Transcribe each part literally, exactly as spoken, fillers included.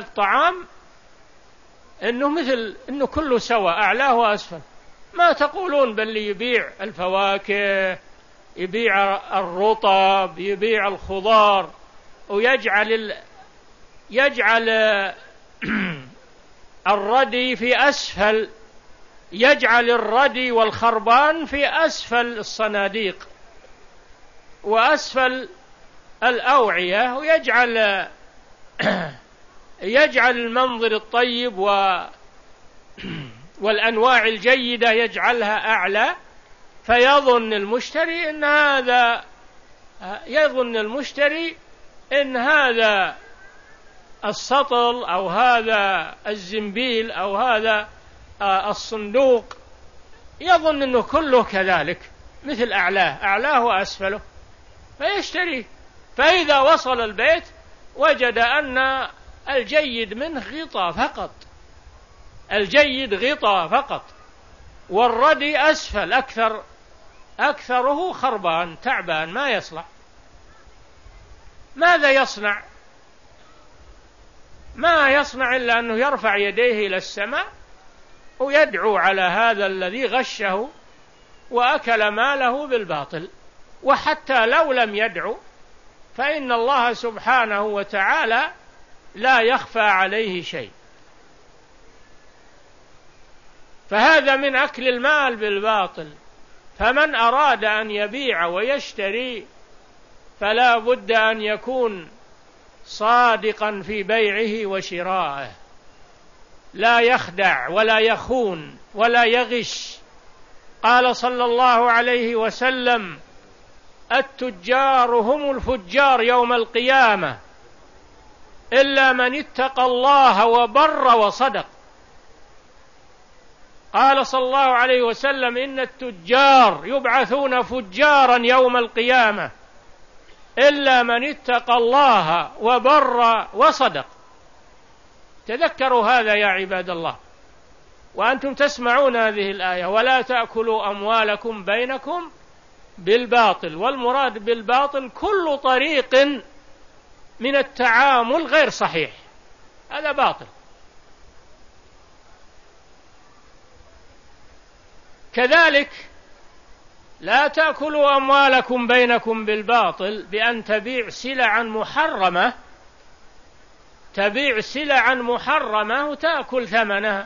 الطعام إنه مثل إنه كله سواء أعلاه وأسفل. ما تقولون بل يبيع الفواكه، يبيع الرطب، يبيع الخضار، ويجعل ال... يجعل الردي في أسفل، يجعل الردي والخربان في أسفل الصناديق وأسفل الأوعية، ويجعل يجعل المنظر الطيب و والأنواع الجيدة يجعلها أعلى، فيظن المشتري إن هذا يظن المشتري إن هذا السطل أو هذا الزنبيل أو هذا الصندوق، يظن أنه كله كذلك مثل أعلاه أعلاه وأسفله فيشتري. فإذا وصل البيت وجد أن الجيد منه غطاء فقط، الجيد غطاء فقط، والردي أسفل أكثر أكثره خربان تعبان ما يصلح. ماذا يصنع؟ ما يصنع إلا أنه يرفع يديه إلى السماء ويدعو على هذا الذي غشه وأكل ماله بالباطل. وحتى لو لم يدعو فإن الله سبحانه وتعالى لا يخفى عليه شيء. فهذا من أكل المال بالباطل. فمن أراد أن يبيع ويشتري فلا بد أن يكون صادقا في بيعه وشرائه، لا يخدع ولا يخون ولا يغش. قال صلى الله عليه وسلم: التجار هم الفجار يوم القيامة إلا من اتقى الله وبر وصدق. قال صلى الله عليه وسلم: إن التجار يبعثون فجارا يوم القيامة إلا من اتقى الله وبر وصدق. تذكروا هذا يا عباد الله وأنتم تسمعون هذه الآية: ولا تأكلوا أموالكم بينكم بالباطل. والمراد بالباطل كل طريق من التعامل غير صحيح، هذا باطل. كذلك لا تأكلوا أموالكم بينكم بالباطل بأن تبيع سلعا محرمة، تبيع سلعا محرمة وتأكل ثمنها.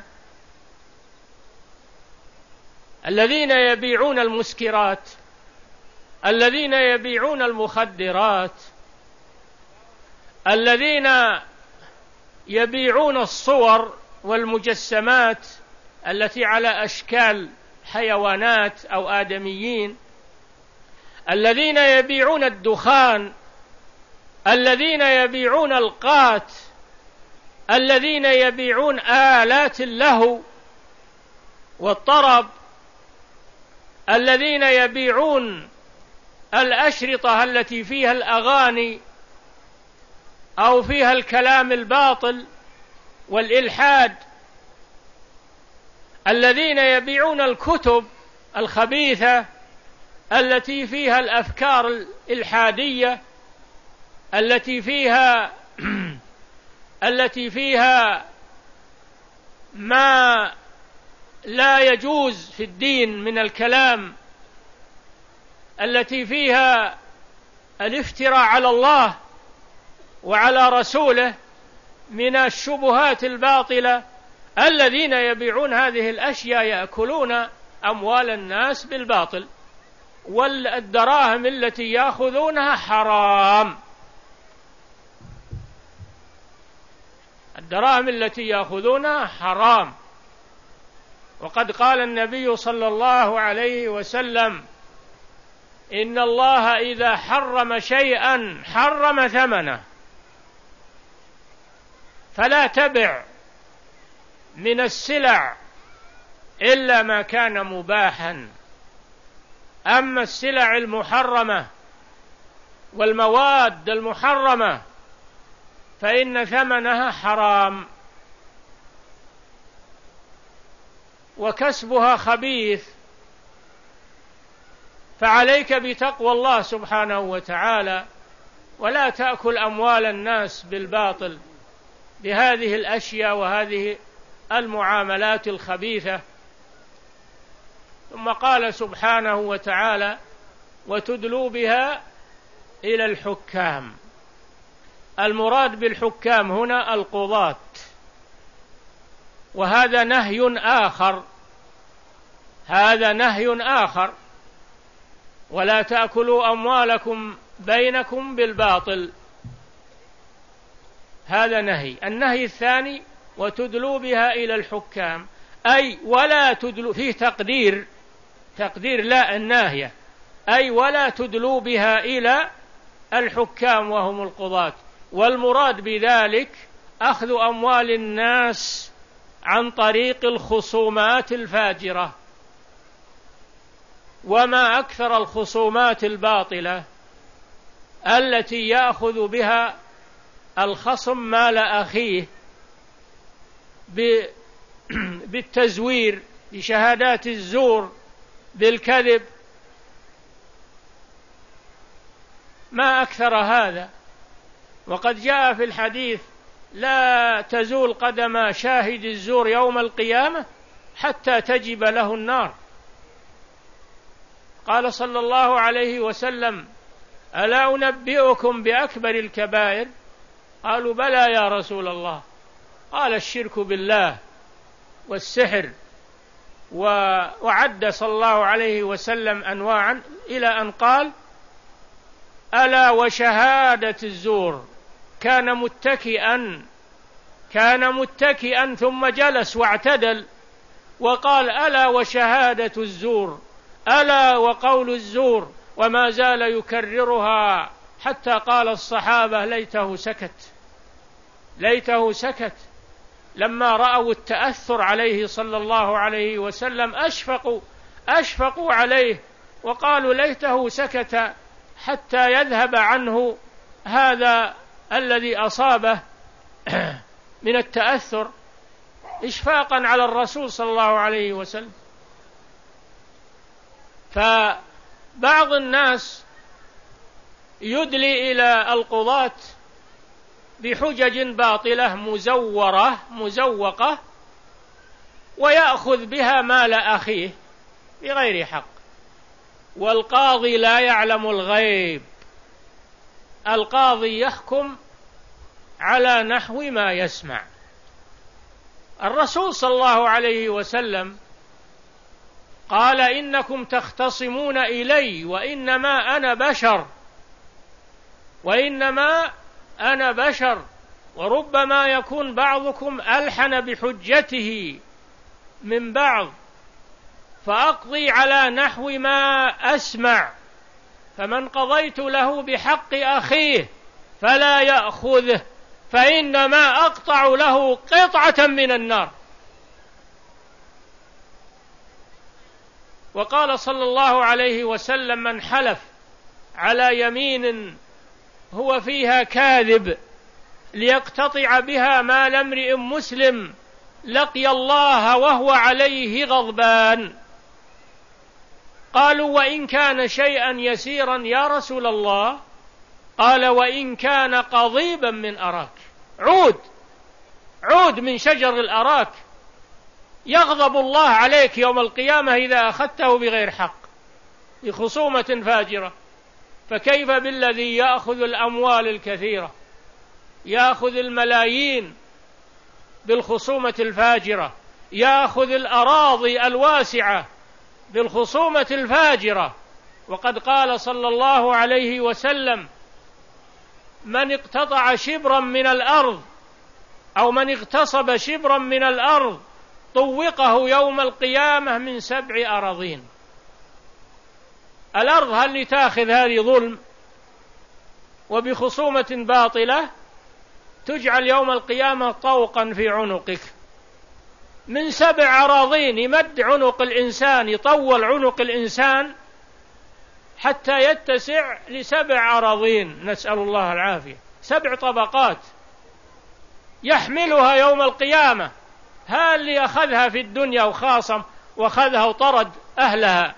الذين يبيعون المسكرات، الذين يبيعون المخدرات، الذين يبيعون الصور والمجسمات التي على أشكال حيوانات أو آدميين، الذين يبيعون الدخان، الذين يبيعون القات، الذين يبيعون آلات اللهو والطرب، الذين يبيعون الأشرطة التي فيها الأغاني أو فيها الكلام الباطل والإلحاد، الذين يبيعون الكتب الخبيثة التي فيها الأفكار الإلحادية، التي فيها التي فيها ما لا يجوز في الدين من الكلام، التي فيها الافتراء على الله وعلى رسوله من الشبهات الباطلة. الذين يبيعون هذه الأشياء يأكلون أموال الناس بالباطل، والدراهم التي يأخذونها حرام، الدراهم التي يأخذونها حرام. وقد قال النبي صلى الله عليه وسلم: إن الله إذا حرم شيئا حرم ثمنه، فلا تبع من السلع إلا ما كان مباحا. أما السلع المحرمة والمواد المحرمة فإن ثمنها حرام وكسبها خبيث. فعليك بتقوى الله سبحانه وتعالى، ولا تأكل أموال الناس بالباطل. بهذه الأشياء وهذه المعاملات الخبيثة. ثم قال سبحانه وتعالى: وتدلوا بها إلى الحكام. المراد بالحكام هنا القضاة، وهذا نهي آخر، هذا نهي آخر: ولا تأكلوا أموالكم بينكم بالباطل. هذا نهي. النهي الثاني: وتدلوا بها إلى الحكام، أي ولا تدلوا، فيه تقدير، تقدير لا الناهية، أي ولا تدلوا بها إلى الحكام وهم القضاة. والمراد بذلك أخذ أموال الناس عن طريق الخصومات الفاجرة. وما أكثر الخصومات الباطلة التي يأخذ بها الخصم مال أخيه بالتزوير، بشهادات الزور، بالكذب. ما أكثر هذا. وقد جاء في الحديث: لا تزول قدم شاهد الزور يوم القيامة حتى تجب له النار. قال صلى الله عليه وسلم: ألا أنبئكم بأكبر الكبائر؟ قالوا: بلى يا رسول الله. قال: الشرك بالله والسحر. وعد صلى الله عليه وسلم أنواعا إلى أن قال: ألا وشهادة الزور. كان متكئا كان متكئا ثم جلس واعتدل وقال: ألا وشهادة الزور، ألا وقول الزور، وما زال يكررها حتى قال الصحابة: ليته سكت، ليته سكت. لما رأوا التأثر عليه صلى الله عليه وسلم أشفقوا أشفقوا عليه وقالوا: ليته سكت حتى يذهب عنه هذا الذي أصابه من التأثر، إشفاقا على الرسول صلى الله عليه وسلم. فبعض الناس يدلي إلى القضاة بحجج باطلة مزورة مزوقة ويأخذ بها مال أخيه بغير حق. والقاضي لا يعلم الغيب، القاضي يحكم على نحو ما يسمع. الرسول صلى الله عليه وسلم قال: إنكم تختصمون إلي وإنما أنا بشر وإنما أنا بشر وربما يكون بعضكم ألحن بحجته من بعض، فأقضي على نحو ما أسمع، فمن قضيت له بحق أخيه فلا يأخذه فإنما أقطع له قطعة من النار. وقال صلى الله عليه وسلم: من حلف على يمين هو فيها كاذب ليقتطع بها مال امرئ مسلم لقي الله وهو عليه غضبان. قالوا: وإن كان شيئا يسيرا يا رسول الله؟ قال: وإن كان قضيبا من أراك، عود عود من شجر الأراك، يغضب الله عليك يوم القيامة إذا أخذته بغير حق بخصومة فاجرة. فكيف بالذي يأخذ الأموال الكثيرة، يأخذ الملايين بالخصومة الفاجرة، يأخذ الأراضي الواسعة بالخصومة الفاجرة. وقد قال صلى الله عليه وسلم: من اقتطع شبرا من الأرض أو من اغتصب شبرا من الأرض طوقه يوم القيامة من سبع أراضين. الأرض هل لتأخذ هذه ظلم وبخصومة باطلة؟ تجعل يوم القيامة طوقا في عنقك من سبع أراضين. يمد عنق الإنسان، يطول عنق الإنسان حتى يتسع لسبع أراضين، نسأل الله العافية. سبع طبقات يحملها يوم القيامة. هل اللي أخذها في الدنيا وخاصم وأخذها وطرد أهلها؟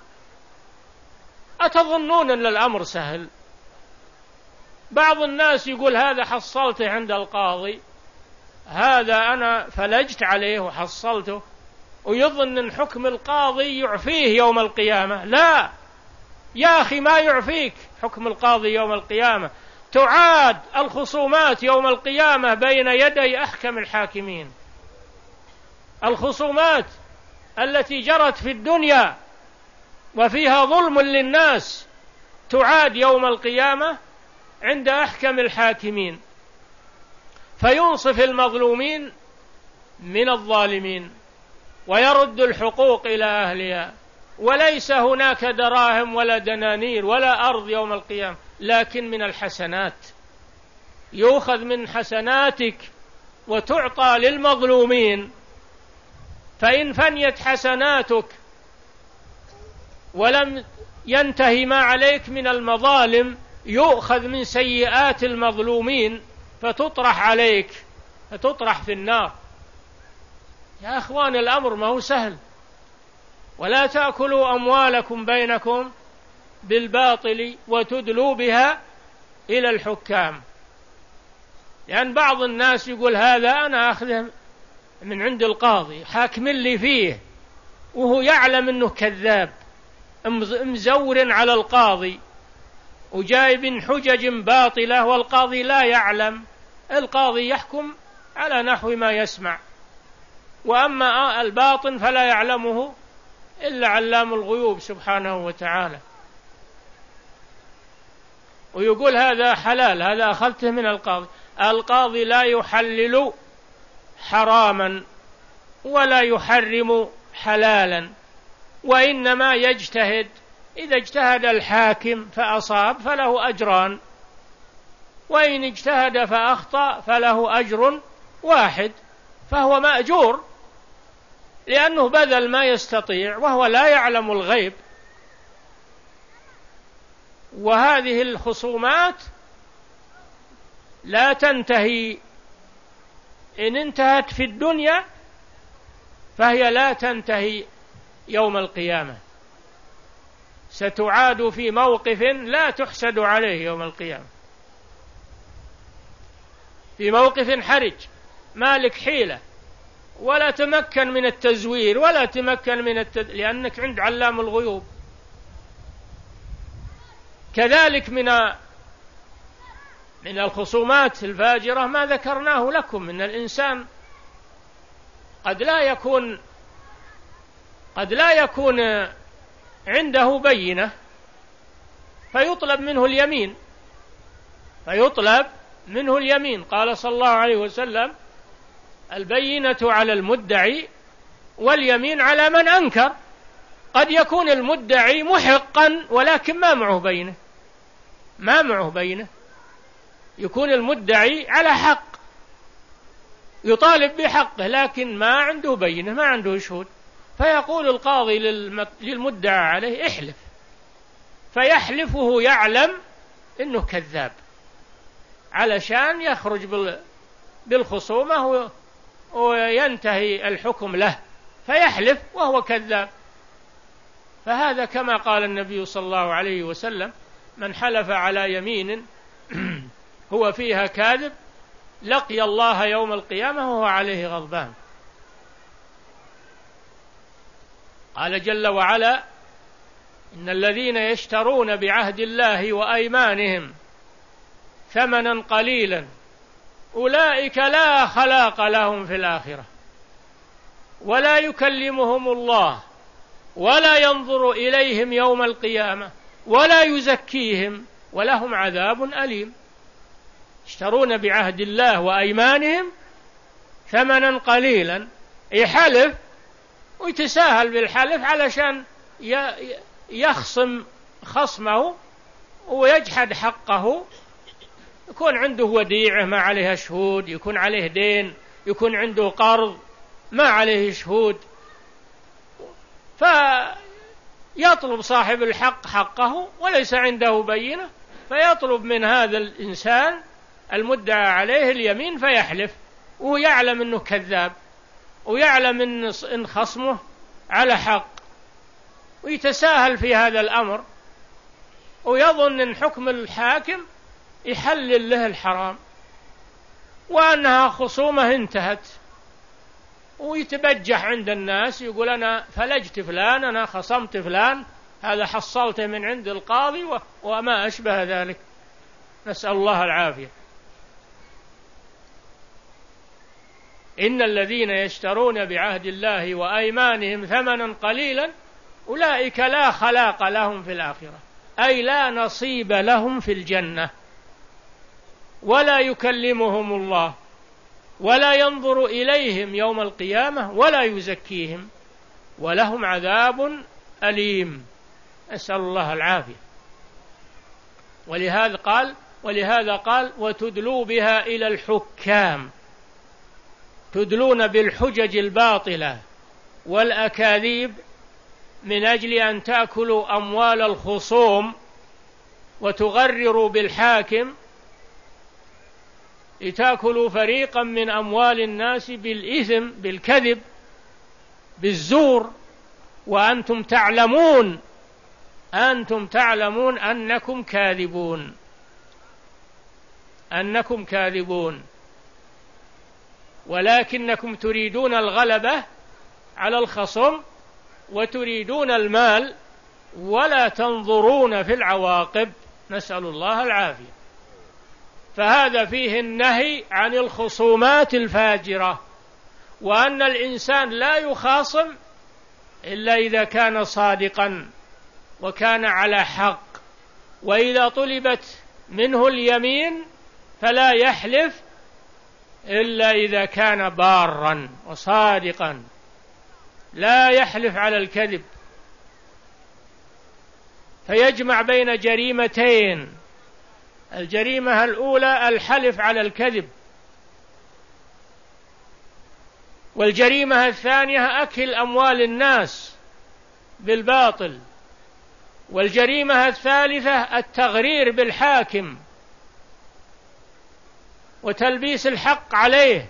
أتظنون أن الأمر سهل؟ بعض الناس يقول: هذا حصلته عند القاضي هذا أنا فلجت عليه وحصلته، ويظن أن حكم القاضي يعفيه يوم القيامة. لا يا أخي، ما يعفيك حكم القاضي يوم القيامة. تعاد الخصومات يوم القيامة بين يدي أحكم الحاكمين. الخصومات التي جرت في الدنيا وفيها ظلم للناس تعاد يوم القيامة عند أحكم الحاكمين، فينصف المظلومين من الظالمين ويرد الحقوق إلى أهلها. وليس هناك دراهم ولا دنانير ولا أرض يوم القيامة، لكن من الحسنات، يؤخذ من حسناتك وتعطى للمظلومين. فإن فنيت حسناتك ولم ينتهي ما عليك من المظالم، يؤخذ من سيئات المظلومين فتطرح عليك، فتطرح في النار. يا أخوان، الأمر ما هو سهل. ولا تأكلوا أموالكم بينكم بالباطل وتدلوا بها إلى الحكام. لأن بعض الناس يقول هذا أنا أخذه من عند القاضي، حاكم لي فيه، وهو يعلم أنه كذاب، مزور على القاضي وجايب حجج باطلة، والقاضي لا يعلم. القاضي يحكم على نحو ما يسمع، وأما الباطن فلا يعلمه إلا علام الغيوب سبحانه وتعالى. ويقول هذا حلال، هذا أخذته من القاضي. القاضي لا يحلل حراما ولا يحرم حلالا، وإنما يجتهد. إذا اجتهد الحاكم فأصاب فله أجران، وإن اجتهد فأخطأ فله أجر واحد، فهو مأجور لأنه بذل ما يستطيع وهو لا يعلم الغيب. وهذه الخصومات لا تنتهي. إن انتهت في الدنيا فهي لا تنتهي يوم القيامة، ستعاد في موقف لا تحسد عليه يوم القيامة، في موقف حرج مالك حيلة ولا تمكن من التزوير ولا تمكن من التد... لأنك عند علام الغيوب. كذلك من من الخصومات الفاجرة ما ذكرناه لكم، من الإنسان قد لا يكون قد لا يكون عنده بينة فيطلب منه اليمين فيطلب منه اليمين قال صلى الله عليه وسلم: البينة على المدعي واليمين على من أنكر. قد يكون المدعي محقا ولكن ما معه بينة ما معه بينة يكون المدعي على حق يطالب بحقه، لكن ما عنده بينة، ما عنده شهود، فيقول القاضي للمدعى عليه: احلف، فيحلف وهو يعلم إنه كذاب علشان يخرج بالخصومة وينتهي الحكم له، فيحلف وهو كذاب. فهذا كما قال النبي صلى الله عليه وسلم: من حلف على يمين هو فيها كاذب لقي الله يوم القيامة وهو عليه غضبان. قال جل وعلا: إن الذين يشترون بعهد الله وأيمانهم ثمنا قليلا أولئك لا خلاق لهم في الآخرة ولا يكلمهم الله ولا ينظر إليهم يوم القيامة ولا يزكيهم ولهم عذاب أليم. يشترون بعهد الله وأيمانهم ثمنا قليلا، يحلف ويتساهل بالحلف علشان يخصم خصمه ويجحد حقه، يكون عنده وديعة ما عليها شهود، يكون عليه دين، يكون عنده قرض ما عليه شهود، فيطلب صاحب الحق حقه وليس عنده بينة، فيطلب من هذا الإنسان المدعى عليه اليمين فيحلف وهو يعلم أنه كذاب ويعلم أن خصمه على حق، ويتساهل في هذا الأمر ويظن أن حكم الحاكم يحلل له الحرام. وأنها خصومة انتهت، ويتبجح عند الناس يقول أنا فلجت فلان، أنا خصمت فلان، هذا حصلته من عند القاضي وما أشبه ذلك، نسأل الله العافية. إن الذين يشترون بعهد الله وأيمانهم ثمنا قليلا أولئك لا خلاق لهم في الآخرة، أي لا نصيب لهم في الجنة، ولا يكلمهم الله ولا ينظر إليهم يوم القيامة ولا يزكيهم ولهم عذاب أليم، أسأل الله العافية. ولهذا قال ولهذا قال وتدلوا بها إلى الحكام، تدلون بالحجج الباطلة والأكاذيب من أجل أن تأكلوا أموال الخصوم وتغرروا بالحاكم لتأكلوا فريقا من أموال الناس بالإثم بالكذب بالزور، وأنتم تعلمون أنتم تعلمون أنكم كاذبون أنكم كاذبون ولكنكم تريدون الغلبة على الخصم وتريدون المال ولا تنظرون في العواقب، نسأل الله العافية. فهذا فيه النهي عن الخصومات الفاجرة، وأن الإنسان لا يخاصم إلا إذا كان صادقا وكان على حق، وإذا طلبت منه اليمين فلا يحلف إلا إذا كان بارا وصادقا، لا يحلف على الكذب، فيجمع بين جريمتين: الجريمة الأولى الحلف على الكذب، والجريمة الثانية أكل أموال الناس بالباطل، والجريمة الثالثة التغرير بالحاكم وتلبيس الحق عليه.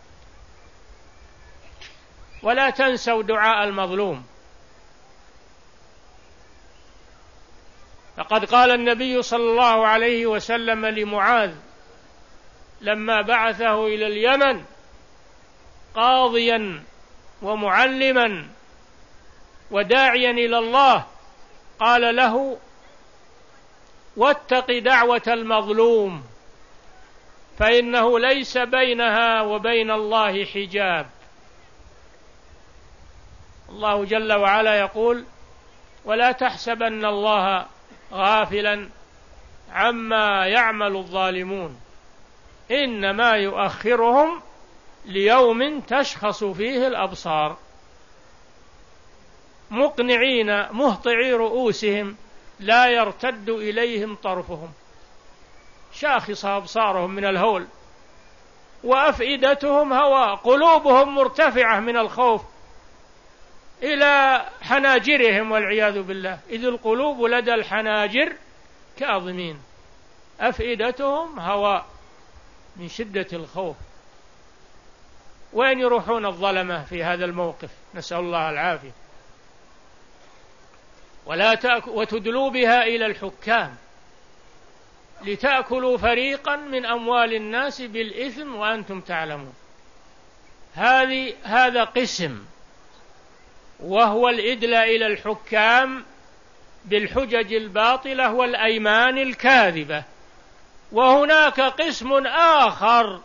ولا تنسوا دعاء المظلوم، فقد قال النبي صلى الله عليه وسلم لمعاذ لما بعثه إلى اليمن قاضيا ومعلما وداعيا إلى الله، قال له: واتق دعوة المظلوم فإنه ليس بينها وبين الله حجاب. الله جل وعلا يقول: ولا تحسبن الله غافلا عما يعمل الظالمون إنما يؤخرهم ليوم تشخص فيه الأبصار مقنعين مهطعي رؤوسهم لا يرتد إليهم طرفهم، شاخص أبصارهم من الهول، وأفئدتهم هواء، قلوبهم مرتفعة من الخوف إلى حناجرهم والعياذ بالله، إذ القلوب لدى الحناجر كاظمين، أفئدتهم هواء من شدة الخوف. وين يروحون الظلمة في هذا الموقف؟ نسأل الله العافية. ولا تأك... وتدلوا بها إلى الحكام لتأكلوا فريقا من أموال الناس بالإثم وأنتم تعلمون. هذه هذا قسم، وهو الإدلاء إلى الحكام بالحجج الباطلة والأيمان الكاذبة. وهناك قسم آخر،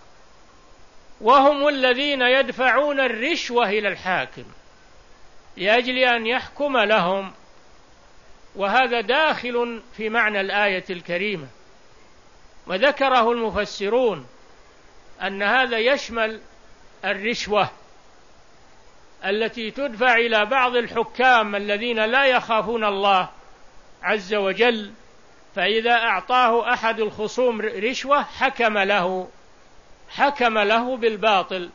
وهم الذين يدفعون الرشوة إلى الحاكم لأجل أن يحكم لهم، وهذا داخل في معنى الآية الكريمة. وذكره المفسرون أن هذا يشمل الرشوة التي تدفع إلى بعض الحكام الذين لا يخافون الله عز وجل، فإذا أعطاه أحد الخصوم رشوة حكم له حكم له بالباطل،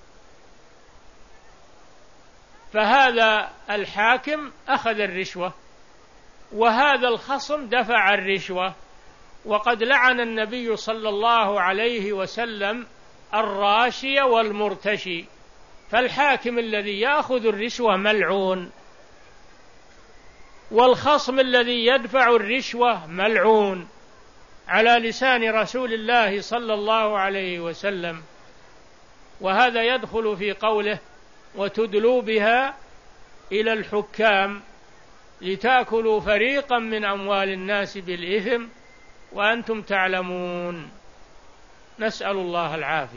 فهذا الحاكم أخذ الرشوة وهذا الخصم دفع الرشوة. وقد لعن النبي صلى الله عليه وسلم الراشي والمرتشي، فالحاكم الذي يأخذ الرشوة ملعون، والخصم الذي يدفع الرشوة ملعون، على لسان رسول الله صلى الله عليه وسلم. وهذا يدخل في قوله وتدلوا بها إلى الحكام لتأكلوا فريقا من أموال الناس بالإثم وأنتم تعلمون. نسأل الله العافية.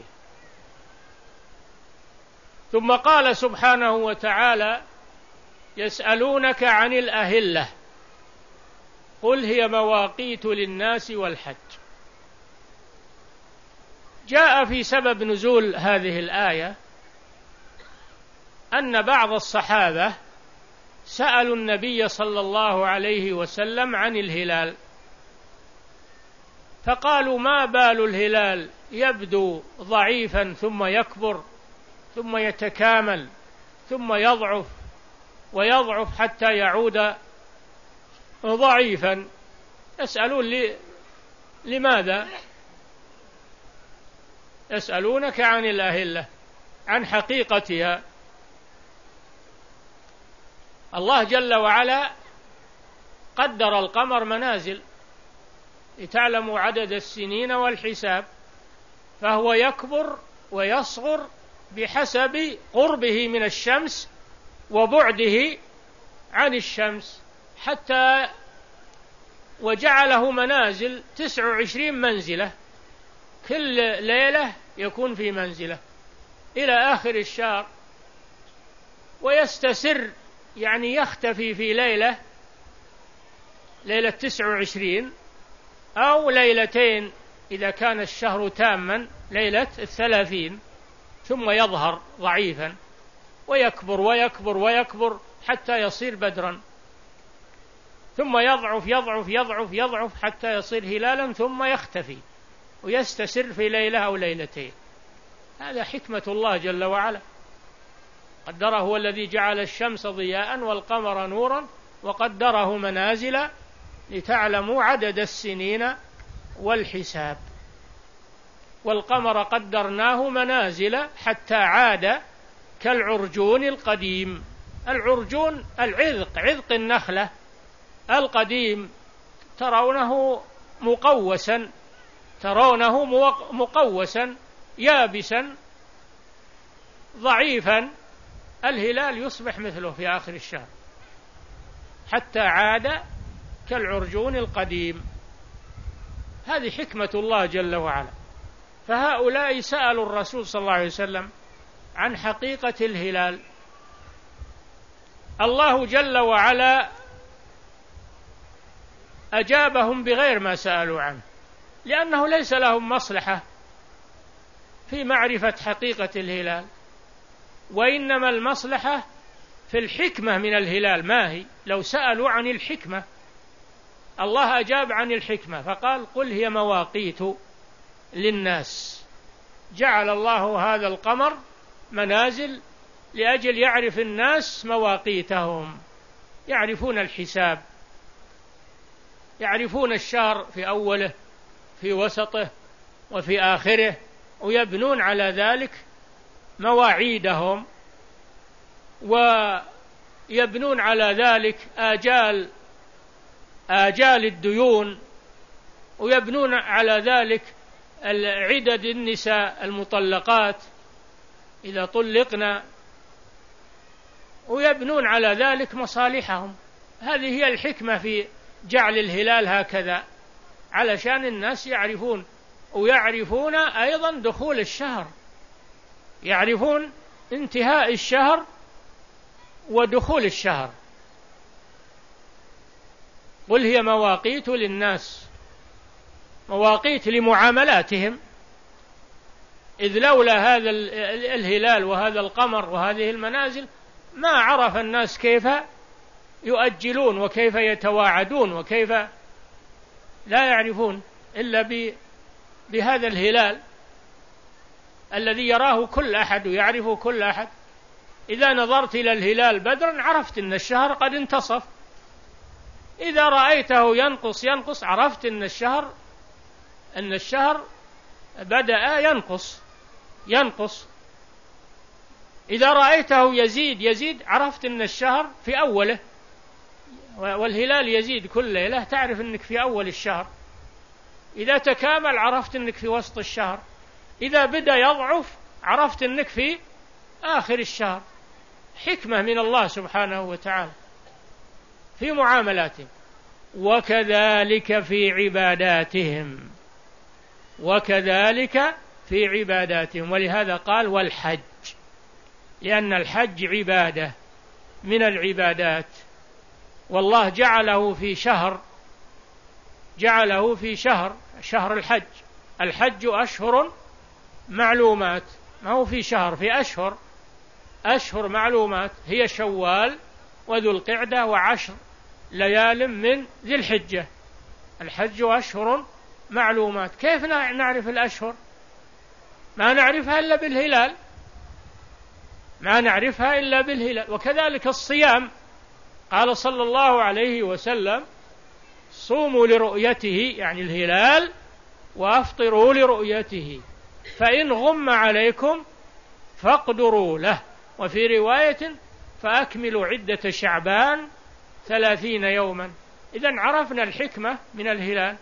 ثم قال سبحانه وتعالى يسألونك عن الأهلة قل هي مواقيت للناس والحج. جاء في سبب نزول هذه الآية أن بعض الصحابة سألوا النبي صلى الله عليه وسلم عن الهلال، فقالوا ما بال الهلال يبدو ضعيفا ثم يكبر ثم يتكامل ثم يضعف ويضعف حتى يعود ضعيفا. يسألون لي لماذا؟ يسألونك عن الأهلة عن حقيقتها. الله جل وعلا قدر القمر منازل لتعلموا عدد السنين والحساب، فهو يكبر ويصغر بحسب قربه من الشمس وبعده عن الشمس، حتى وجعله منازل تسع وعشرين منزلة، كل ليلة يكون في منزلة إلى آخر الشهر، ويستسر يعني يختفي في ليلة ليلة تسع وعشرين أو ليلتين إذا كان الشهر تاما ليلة الثلاثين، ثم يظهر ضعيفا ويكبر ويكبر ويكبر حتى يصير بدرا، ثم يضعف يضعف يضعف يضعف حتى يصير هلالا، ثم يختفي ويستسر في ليلة أو ليلتين. هذا حكمة الله جل وعلا قدره، هو الذي جعل الشمس ضياء والقمر نورا وقدره منازل لتعلموا عدد السنين والحساب. والقمر قدرناه منازل حتى عاد كالعرجون القديم. العرجون العذق، عذق النخلة القديم، ترونه مقوسا ترونه مقوسا يابسا ضعيفا، الهلال يصبح مثله في آخر الشهر حتى عاد كالعرجون القديم. هذه حكمة الله جل وعلا. فهؤلاء سألوا الرسول صلى الله عليه وسلم عن حقيقة الهلال. الله جل وعلا أجابهم بغير ما سألوا عنه، لأنه ليس لهم مصلحة في معرفة حقيقة الهلال، وإنما المصلحة في الحكمة من الهلال. ما هي؟ لو سألوا عن الحكمة الله أجاب عن الحكمة فقال قل هي مواقيت للناس. جعل الله هذا القمر منازل لأجل يعرف الناس مواقيتهم، يعرفون الحساب، يعرفون الشهر في أوله في وسطه وفي آخره، ويبنون على ذلك مواعيدهم، ويبنون على ذلك آجال آجال الديون، ويبنون على ذلك عدد النساء المطلقات إذا طلقنا، ويبنون على ذلك مصالحهم. هذه هي الحكمة في جعل الهلال هكذا، علشان الناس يعرفون، ويعرفون أيضا دخول الشهر، يعرفون انتهاء الشهر ودخول الشهر. قل هي مواقيت للناس، مواقيت لمعاملاتهم، إذ لولا هذا الهلال وهذا القمر وهذه المنازل ما عرف الناس كيف يؤجلون وكيف يتواعدون وكيف لا يعرفون إلا بهذا الهلال الذي يراه كل أحد ويعرفه كل أحد. إذا نظرت إلى الهلال بدرا عرفت أن الشهر قد انتصف، إذا رأيته ينقص ينقص عرفت أن الشهر أن الشهر بدأ ينقص ينقص إذا رأيته يزيد يزيد عرفت أن الشهر في أوله، والهلال يزيد كل ليلة تعرف أنك في أول الشهر. إذا تكامل عرفت أنك في وسط الشهر، إذا بدأ يضعف عرفت أنك في آخر الشهر. حكمة من الله سبحانه وتعالى في معاملاتهم. وكذلك في عباداتهم، وكذلك في عباداتهم. ولهذا قال والحج، لأن الحج عبادة من العبادات، والله جعله في شهر، جعله في شهر شهر الحج. الحج أشهر معلومات، ما هو في شهر، في أشهر، أشهر معلومات هي شوال وذو القعدة وعشر ليال من ذي الحجة. الحج أشهر معلومات. كيف نعرف الأشهر؟ ما نعرفها إلا بالهلال، ما نعرفها إلا بالهلال. وكذلك الصيام، قال صلى الله عليه وسلم صوموا لرؤيته، يعني الهلال، وأفطروا لرؤيته، فإن غم عليكم فاقدروا له. وفي رواية فأكملوا عدة شعبان ثلاثين يوما. إذن عرفنا الحكمة من الهلال.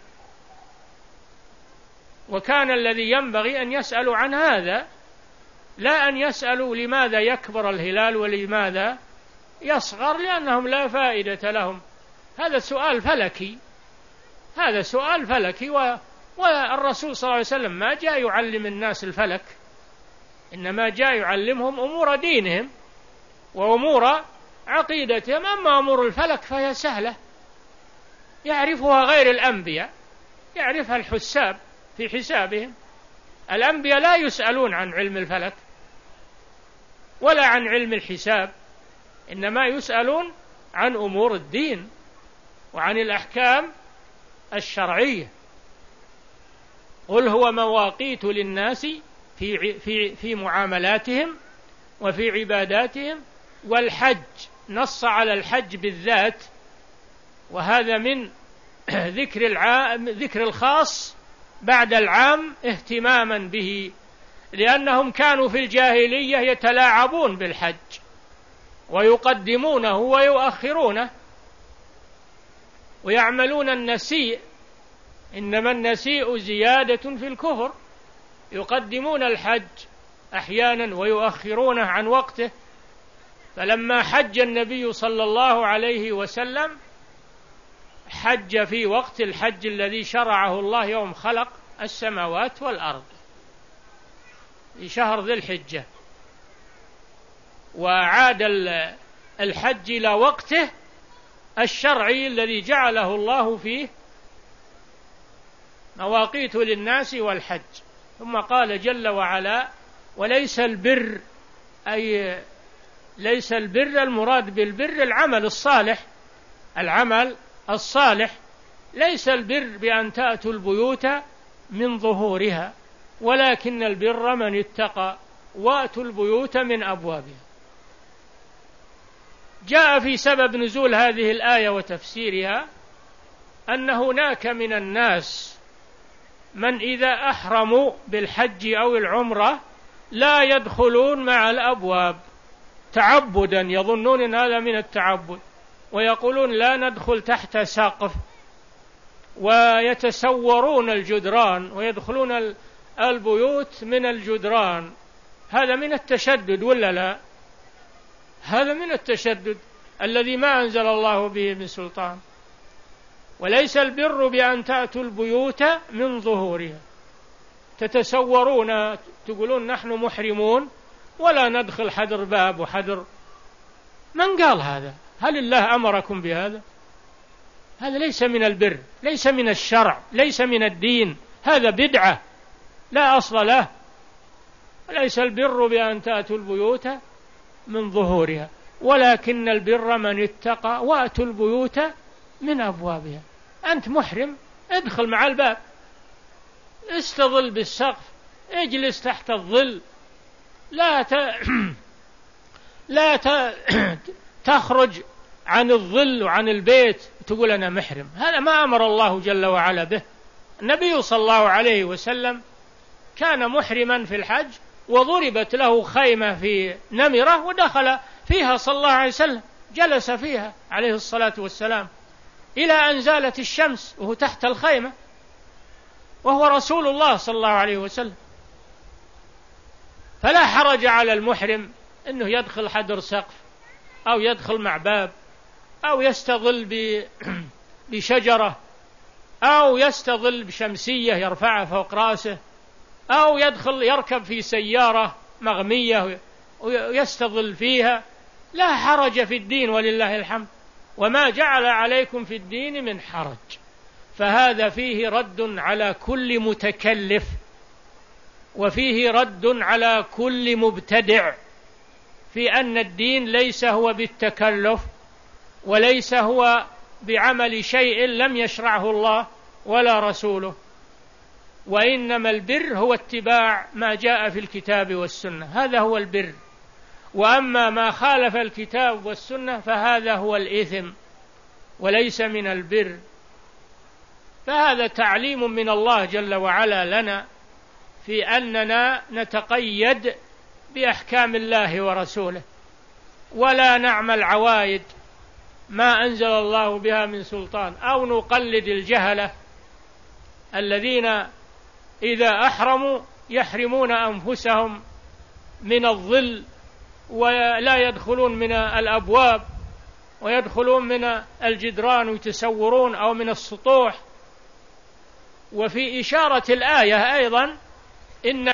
وكان الذي ينبغي أن يسألوا عن هذا، لا أن يسألوا لماذا يكبر الهلال ولماذا يصغر، لأنهم لا فائدة لهم. هذا سؤال فلكي، هذا سؤال فلكي. و... والرسول صلى الله عليه وسلم ما جاء يعلم الناس الفلك، إنما جاء يعلمهم أمور دينهم وأمور عقيدتهم. أما أمور الفلك فهي سهلة يعرفها غير الأنبياء، يعرفها الحساب في حسابهم. الأنبياء لا يسألون عن علم الفلك ولا عن علم الحساب، إنما يسألون عن أمور الدين وعن الأحكام الشرعية. قل هو مواقيت للناس في في في معاملاتهم وفي عباداتهم. والحج نص على الحج بالذات، وهذا من ذكر العام، ذكر الخاص بعد العام اهتماما به، لأنهم كانوا في الجاهلية يتلاعبون بالحج ويقدمونه ويؤخرونه ويعملون النسيء، إنما النسيء زيادة في الكفر. يقدمون الحج أحيانا ويؤخرونه عن وقته. فلما حج النبي صلى الله عليه وسلم حج في وقت الحج الذي شرعه الله يوم خلق السماوات والأرض، في شهر ذي الحجة، وعاد الحج إلى وقته الشرعي الذي جعله الله فيه مواقيت للناس والحج. ثم قال جل وعلا وليس البر، أي ليس البر المراد بالبر العمل الصالح، العمل الصالح. ليس البر بأن تأتوا البيوت من ظهورها، ولكن البر من اتقى وأتوا البيوت من أبوابها. جاء في سبب نزول هذه الآية وتفسيرها أن هناك من الناس من إذا أحرموا بالحج أو العمرة لا يدخلون مع الأبواب تعبدا، يظنون أن هذا من التعبد، ويقولون لا ندخل تحت سقف، ويتسورون الجدران ويدخلون البيوت من الجدران. هذا من التشدد ولا لا؟ هذا من التشدد الذي ما أنزل الله به من سلطان. وليس البر بأن تأتوا البيوت من ظهورها، تتسورون، تقولون نحن محرمون ولا ندخل حدر باب وحدر. من قال هذا؟ هل الله أمركم بهذا؟ هذا ليس من البر، ليس من الشرع، ليس من الدين، هذا بدعة لا أصل له. ليس البر بأن تأتوا البيوت من ظهورها، ولكن البر من اتقى وأتوا البيوت من أبوابها. أنت محرم، ادخل مع الباب، استظل بالسقف، اجلس تحت الظل، لا ت... لا ت... تخرج عن الظل وعن البيت تقول أنا محرم. هذا ما أمر الله جل وعلا به. النبي صلى الله عليه وسلم كان محرما في الحج، وضربت له خيمة في نمرة ودخل فيها صلى الله عليه وسلم، جلس فيها عليه الصلاة والسلام إلى أن زالت الشمس وهو تحت الخيمة. وهو رسول الله صلى الله عليه وسلم. فلا حرج على المحرم أنه يدخل حدر سقف أو يدخل مع باب أو يستظل بشجرة أو يستظل بشمسية يرفعها فوق رأسه أو يدخل يركب في سيارة مغمية ويستظل فيها. لا حرج في الدين ولله الحمد، وما جعل عليكم في الدين من حرج. فهذا فيه رد على كل متكلف، وفيه رد على كل مبتدع في أن الدين ليس هو بالتكلف، وليس هو بعمل شيء لم يشرعه الله ولا رسوله، وإنما البر هو اتباع ما جاء في الكتاب والسنة، هذا هو البر. وأما ما خالف الكتاب والسنة فهذا هو الإثم وليس من البر. فهذا تعليم من الله جل وعلا لنا في أننا نتقيد بأحكام الله ورسوله، ولا نعمل عوايد ما أنزل الله بها من سلطان، أو نقلد الجهلة الذين إذا أحرموا يحرمون أنفسهم من الظل ولا يدخلون من الأبواب ويدخلون من الجدران ويتسورون أو من السطوح. وفي إشارة الآية أيضا إن